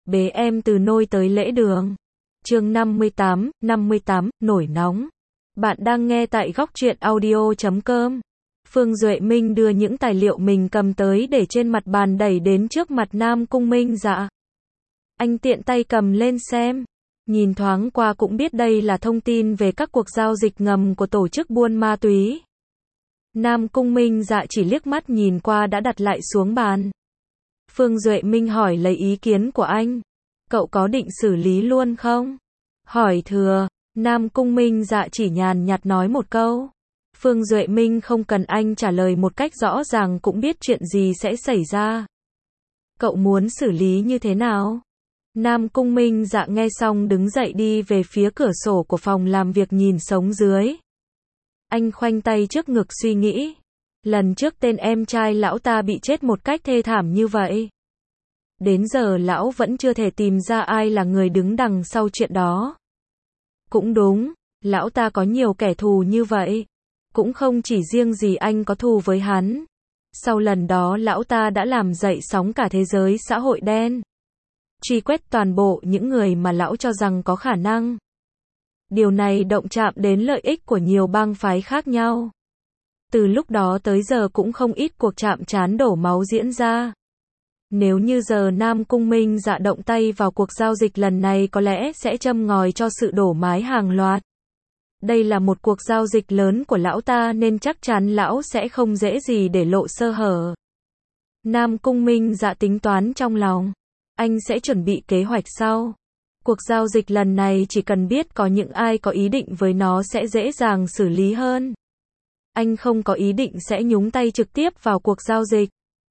bế em từ nôi tới lễ đường. Chương 58, nổi nóng. Bạn đang nghe tại Góc Truyện Audio.com. Phương Duệ Minh đưa những tài liệu mình cầm tới để trên mặt bàn đẩy đến trước mặt Nam Cung Minh Dạ. Anh tiện tay cầm lên xem. Nhìn thoáng qua cũng biết đây là thông tin về các cuộc giao dịch ngầm của tổ chức buôn ma túy. Nam Cung Minh Dạ chỉ liếc mắt nhìn qua đã đặt lại xuống bàn. Phương Duệ Minh hỏi lấy ý kiến của anh. Cậu có định xử lý luôn không? Hỏi thừa, Nam Cung Minh Dạ chỉ nhàn nhạt nói một câu. Phương Duệ Minh không cần anh trả lời một cách rõ ràng cũng biết chuyện gì sẽ xảy ra. Cậu muốn xử lý như thế nào? Nam Cung Minh Dạ nghe xong đứng dậy đi về phía cửa sổ của phòng làm việc nhìn sống dưới. Anh khoanh tay trước ngực suy nghĩ. Lần trước tên em trai lão ta bị chết một cách thê thảm như vậy. Đến giờ lão vẫn chưa thể tìm ra ai là người đứng đằng sau chuyện đó. Cũng đúng, lão ta có nhiều kẻ thù như vậy. Cũng không chỉ riêng gì anh có thù với hắn. Sau lần đó lão ta đã làm dậy sóng cả thế giới xã hội đen. Truy quét toàn bộ những người mà lão cho rằng có khả năng. Điều này động chạm đến lợi ích của nhiều bang phái khác nhau. Từ lúc đó tới giờ cũng không ít cuộc chạm trán đổ máu diễn ra. Nếu như giờ Nam Cung Minh Dạ động tay vào cuộc giao dịch lần này có lẽ sẽ châm ngòi cho sự đổ mái hàng loạt. Đây là một cuộc giao dịch lớn của lão ta nên chắc chắn lão sẽ không dễ gì để lộ sơ hở. Nam Cung Minh Dạ tính toán trong lòng. Anh sẽ chuẩn bị kế hoạch sau. Cuộc giao dịch lần này chỉ cần biết có những ai có ý định với nó sẽ dễ dàng xử lý hơn. Anh không có ý định sẽ nhúng tay trực tiếp vào cuộc giao dịch.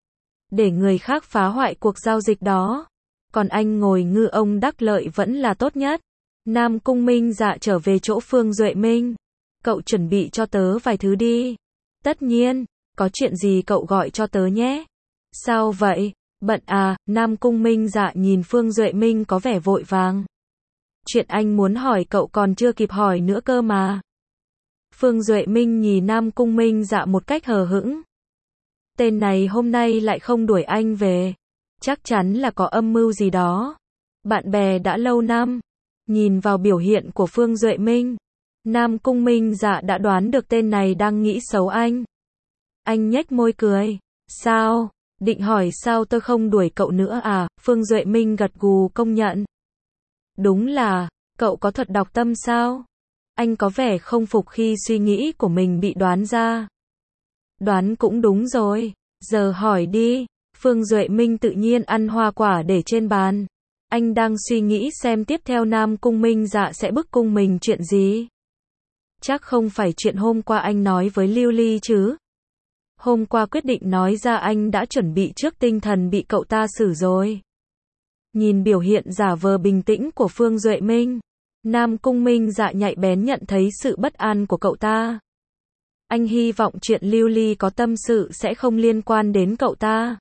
Để người khác phá hoại cuộc giao dịch đó. Còn anh ngồi ngư ông đắc lợi vẫn là tốt nhất. Nam Cung Minh Dạ trở về chỗ Phương Duệ Minh. Cậu chuẩn bị cho tớ vài thứ đi. Tất nhiên, có chuyện gì cậu gọi cho tớ nhé. Sao vậy? Bận à? Nam Cung Minh Dạ nhìn Phương Duệ Minh có vẻ vội vàng. Chuyện anh muốn hỏi cậu còn chưa kịp hỏi nữa cơ mà. Phương Duệ Minh nhìn Nam Cung Minh Dạ một cách hờ hững. Tên này hôm nay lại không đuổi anh về. Chắc chắn là có âm mưu gì đó. Bạn bè đã lâu năm. Nhìn vào biểu hiện của Phương Duệ Minh, Nam Cung Minh Dạ đã đoán được tên này đang nghĩ xấu anh. Anh nhếch môi cười. Sao? Định hỏi sao tôi không đuổi cậu nữa à? Phương Duệ Minh gật gù công nhận. Đúng là, cậu có thuật đọc tâm sao? Anh có vẻ không phục khi suy nghĩ của mình bị đoán ra. Đoán cũng đúng rồi. Giờ hỏi đi. Phương Duệ Minh tự nhiên ăn hoa quả để trên bàn. Anh đang suy nghĩ xem tiếp theo Nam Cung Minh Dạ sẽ bức cung mình chuyện gì. Chắc không phải chuyện hôm qua anh nói với Lưu Ly chứ. Hôm qua quyết định nói ra anh đã chuẩn bị trước tinh thần bị cậu ta xử rồi. Nhìn biểu hiện giả vờ bình tĩnh của Phương Duệ Minh, Nam Cung Minh Dạ nhạy bén nhận thấy sự bất an của cậu ta. Anh hy vọng chuyện Lưu Ly có tâm sự sẽ không liên quan đến cậu ta.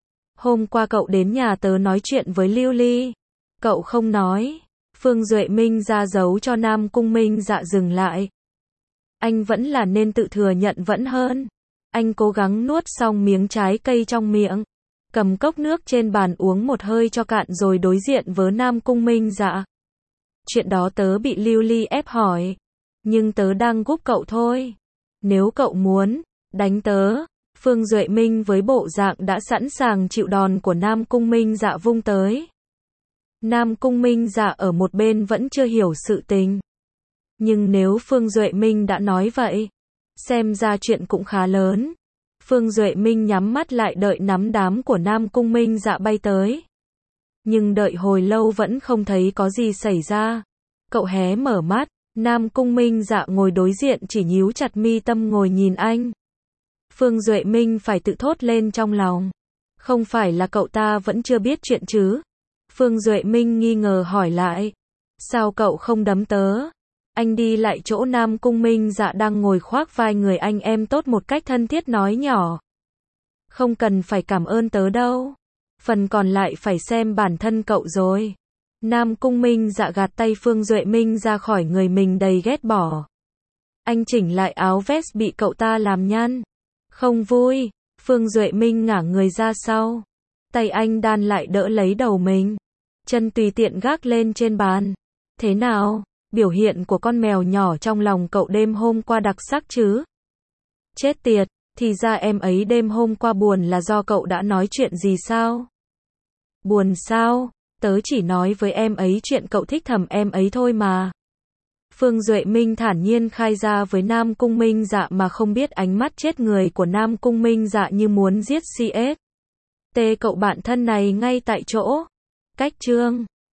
Hôm qua cậu đến nhà tớ nói chuyện với Lưu Ly. Cậu không nói. Phương Duệ Minh ra dấu cho Nam Cung Minh Dạ dừng lại. Anh vẫn là nên tự thừa nhận vẫn hơn. Anh cố gắng nuốt xong miếng trái cây trong miệng. Cầm cốc nước trên bàn uống một hơi cho cạn rồi đối diện với Nam Cung Minh Dạ. Chuyện đó tớ bị Lưu Ly ép hỏi. Nhưng tớ đang giúp cậu thôi. Nếu cậu muốn, đánh tớ. Phương Duệ Minh với bộ dạng đã sẵn sàng chịu đòn của Nam Cung Minh Dạ vung tới. Nam Cung Minh Dạ ở một bên vẫn chưa hiểu sự tình. Nhưng nếu Phương Duệ Minh đã nói vậy, xem ra chuyện cũng khá lớn. Phương Duệ Minh nhắm mắt lại đợi nắm đám của Nam Cung Minh Dạ bay tới. Nhưng đợi hồi lâu vẫn không thấy có gì xảy ra. Cậu hé mở mắt, Nam Cung Minh Dạ ngồi đối diện chỉ nhíu chặt mi tâm ngồi nhìn anh. Phương Duệ Minh phải tự thốt lên trong lòng. Không phải là cậu ta vẫn chưa biết chuyện chứ? Phương Duệ Minh nghi ngờ hỏi lại. Sao cậu không đấm tớ? Anh đi lại chỗ Nam Cung Minh Dạ đang ngồi khoác vai người anh em tốt một cách thân thiết nói nhỏ. Không cần phải cảm ơn tớ đâu. Phần còn lại phải xem bản thân cậu rồi. Nam Cung Minh Dạ gạt tay Phương Duệ Minh ra khỏi người mình đầy ghét bỏ. Anh chỉnh lại áo vest bị cậu ta làm nhăn. Không vui. Phương Duệ Minh ngả người ra sau. Tay anh đan lại đỡ lấy đầu mình. chân tùy tiện gác lên trên bàn. Thế nào? Biểu hiện của con mèo nhỏ trong lòng cậu đêm hôm qua đặc sắc chứ? Chết tiệt, thì ra em ấy đêm hôm qua buồn là do cậu đã nói chuyện gì sao? Buồn sao? Tớ chỉ nói với em ấy chuyện cậu thích thầm em ấy thôi mà. Phương Duệ Minh thản nhiên khai ra với Nam Cung Minh Dạ mà không biết ánh mắt chết người của Nam Cung Minh Dạ như muốn giết CS. Tê cậu bạn thân này ngay tại chỗ. Cách chương